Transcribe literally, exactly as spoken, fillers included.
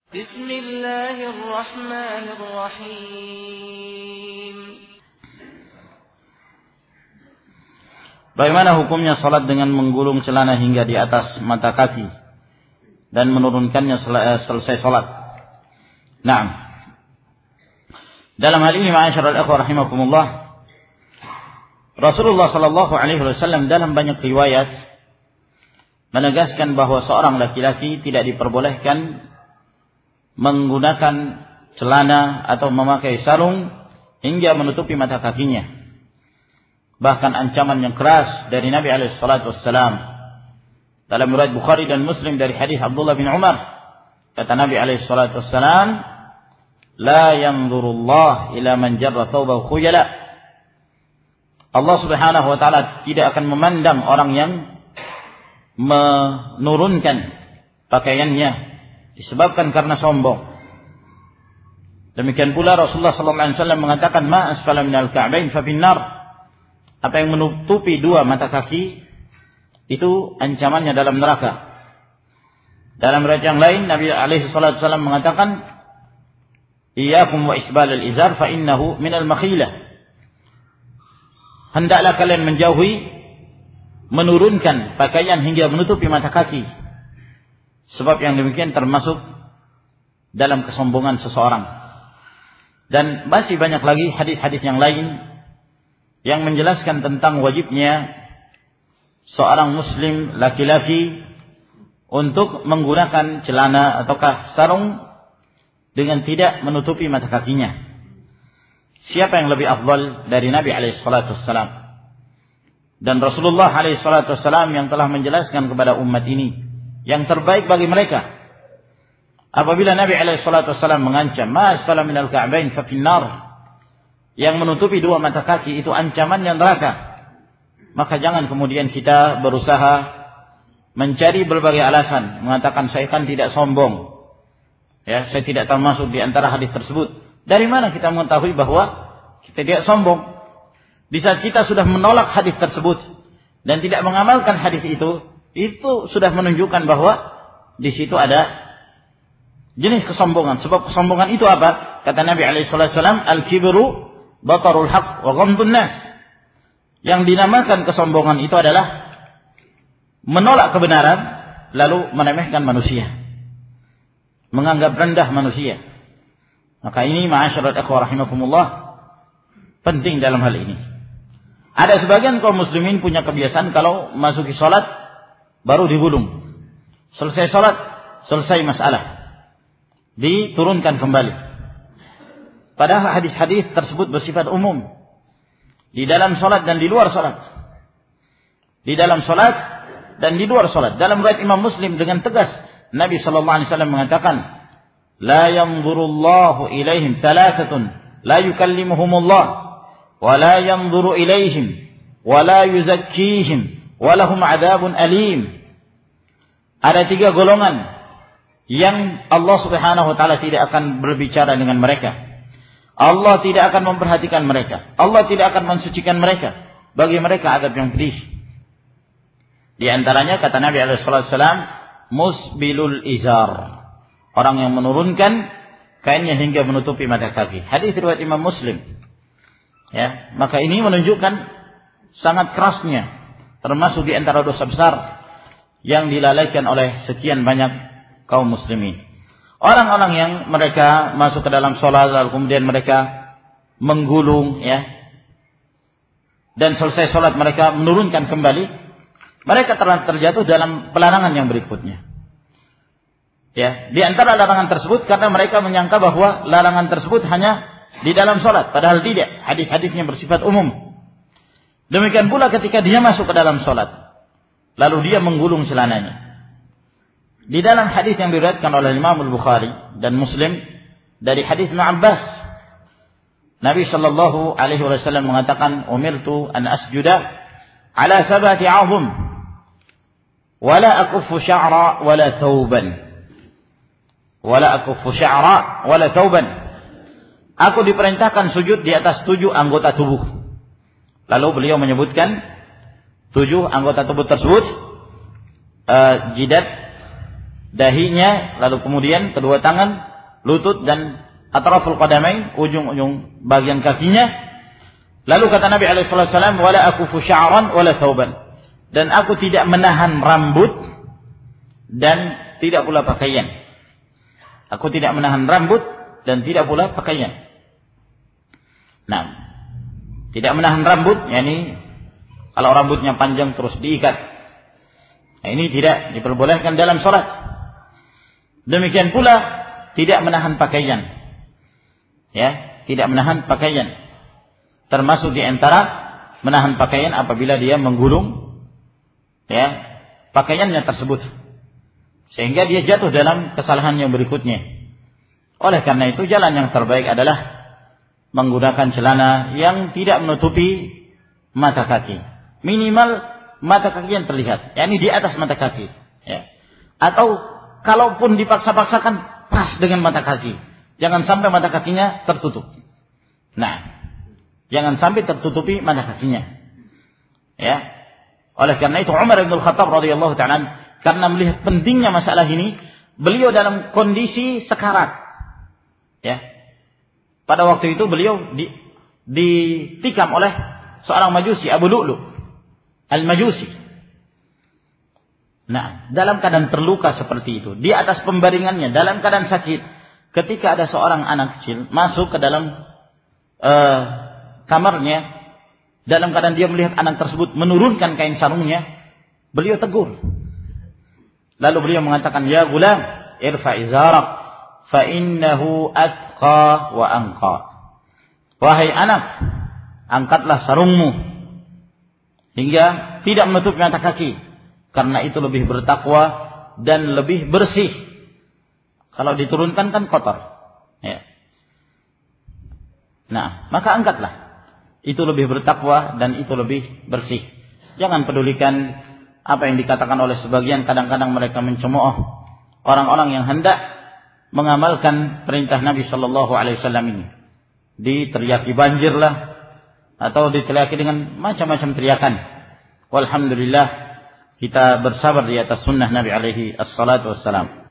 Bismillahirrahmanirrahim. Bagaimana hukumnya salat dengan menggulung celana hingga di atas mata kaki dan menurunkannya selesai salat? Naam. Dalam hal ini ma'asyiral ikhwah rahimakumullah, Rasulullah sallallahu alaihi wasallam dalam banyak riwayat menegaskan bahwa seorang laki-laki tidak diperbolehkan menggunakan celana atau memakai sarung hingga menutupi mata kakinya. Bahkan ancaman yang keras dari Nabi alaihi salatu wassalam dalam riwayat Bukhari dan Muslim dari hadis Abdullah bin Umar, kata Nabi alaihi salatu wassalam, la yanzurullah ila man jarra thawbahu khuyala. Allah Subhanahu wa taala tidak akan memandang orang yang menurunkan pakaiannya disebabkan karena sombong. Demikian pula Rasulullah sallallahu alaihi wasallam mengatakan, ma asfala minal ka'bain fa finnar. Apa yang menutupi dua mata kaki itu ancamannya dalam neraka. Dalam riwayat yang lain Nabi alaihi salatu wasallam mengatakan, iyyakum wa isbalal izar fa innahu minal makhilah. Hendaklah kalian menjauhi menurunkan pakaian hingga menutupi mata kaki, sebab yang demikian termasuk dalam kesombongan seseorang. Dan masih banyak lagi hadis-hadis yang lain yang menjelaskan tentang wajibnya seorang muslim laki-laki untuk menggunakan celana ataukah sarung dengan tidak menutupi mata kakinya. Siapa yang lebih afdal dari Nabi alaihi salatu wassalam dan Rasulullah alaihi salatu wassalam yang telah menjelaskan kepada umat ini yang terbaik bagi mereka? Apabila Nabi alaihi salatu wassalam mengancam, ma asfala minal ka'bain fa finnar, yang menutupi dua mata kaki itu ancaman yang neraka, maka jangan kemudian kita berusaha mencari berbagai alasan mengatakan saya kan tidak sombong, ya, saya tidak termasuk di antara hadis tersebut. Dari mana kita mengetahui bahwa kita tidak sombong? Di saat kita sudah menolak hadis tersebut dan tidak mengamalkan hadis itu, itu sudah menunjukkan bahwa di situ ada jenis kesombongan. Sebab kesombongan itu apa? Kata Nabi alaihi wasallam, al-kibru batarul haq wa ghamdun nas. Yang dinamakan kesombongan itu adalah menolak kebenaran lalu meremehkan manusia, menganggap rendah manusia. Maka ini ma'asyiral ikhwah rahimakumullah penting dalam hal ini. Ada sebagian kaum muslimin punya kebiasaan kalau masuki salat baru digulung. Selesai salat, selesai masalah, diturunkan kembali. Padahal hadis-hadis tersebut bersifat umum. Di dalam salat dan di luar salat. Di dalam salat dan di luar salat. Dalam riwayat Imam Muslim dengan tegas Nabi sallallahu alaihi wasallam mengatakan, la yanzurullahu ilaihim thalathatun la yukallimuhumullah wa la yanzuru ilaihim wa la yuzakkihim wa lahum adzabun alim. Ada tiga golongan yang Allah Subhanahu wa taala tidak akan berbicara dengan mereka. Allah tidak akan memperhatikan mereka. Allah tidak akan mensucikan mereka. Bagi mereka azab yang pedih. Di antaranya kata Nabi alaihi wasallam, musbilul izar, orang yang menurunkan kainnya hingga menutupi mata kaki. Hadis riwayat Imam Muslim. Ya, maka ini menunjukkan sangat kerasnya, termasuk di antara dosa besar yang dilalaikan oleh sekian banyak kaum muslimin. Orang-orang yang mereka masuk ke dalam sholat lalu kemudian mereka menggulung, ya, dan selesai sholat mereka menurunkan kembali, mereka telah terjatuh dalam pelarangan yang berikutnya. Ya, di antara larangan tersebut karena mereka menyangka bahwa larangan tersebut hanya di dalam sholat, padahal tidak. Hadis-hadisnya bersifat umum. Demikian pula ketika dia masuk ke dalam sholat, lalu dia menggulung celananya. Di dalam hadis yang diriwayatkan oleh Imam Al-Bukhari dan Muslim dari hadis Ibnu Abbas, Nabi sallallahu alaihi wasallam mengatakan, umirtu an asjuda ala sabati 'azm wa la akuffu sya'ra wa la thawban. Wala akuffu sya'ra wala tauban. Aku diperintahkan sujud di atas tujuh anggota tubuh. Lalu beliau menyebutkan tujuh anggota tubuh tersebut, uh, jidat, dahinya, lalu kemudian kedua tangan, lutut dan atraful qadamain, ujung-ujung bagian kakinya. Lalu kata Nabi alaihi wasallam, "Wala akufu sya'ran wala thawban." Dan aku tidak menahan rambut dan tidak pula pakaian. Aku tidak menahan rambut dan tidak pula pakaian. Nah, tidak menahan rambut, yakni kalau rambutnya panjang terus diikat. Nah, ini tidak diperbolehkan dalam salat. Demikian pula tidak menahan pakaian. Ya, tidak menahan pakaian. Termasuk di antara menahan pakaian apabila dia menggulung ya, pakaiannya tersebut. Sehingga dia jatuh dalam kesalahan yang berikutnya. Oleh karena itu jalan yang terbaik adalah menggunakan celana yang tidak menutupi mata kaki. Minimal mata kaki yang terlihat, yakni di atas mata kaki. Ya. Atau kalaupun dipaksa-paksakan pas dengan mata kaki. Jangan sampai mata kakinya tertutup. Nah, jangan sampai tertutupi mata kakinya. Ya. Oleh karena itu Umar bin Khattab radhiyallahu ta'ala karena melihat pentingnya masalah ini, beliau dalam kondisi sekarat. Ya. Pada waktu itu beliau di, ditikam oleh seorang Majusi, Abu Lu'lu Al-Majusi. Nah, dalam keadaan terluka seperti itu, di atas pembaringannya, dalam keadaan sakit, ketika ada seorang anak kecil masuk ke dalam uh, kamarnya, dalam keadaan dia melihat anak tersebut menurunkan kain sarungnya, beliau tegur. Lalu beliau mengatakan, "Ya gulam, irfa izarak, fa innahu atqa wa anqa." Wahai anak, angkatlah sarungmu hingga tidak menutupi mata kaki, karena itu lebih bertakwa dan lebih bersih. Kalau diturunkan kan kotor. Ya. Nah, maka angkatlah. Itu lebih bertakwa dan itu lebih bersih. Jangan pedulikan apa yang dikatakan oleh sebagian, kadang-kadang mereka mencemooh orang-orang yang hendak mengamalkan perintah Nabi Shallallahu Alaihi Wasallam ini. Diteriaki banjirlah, atau diteriaki dengan macam-macam teriakan. Walhamdulillah kita bersabar di atas sunnah Nabi alaihi assalatu wassalam.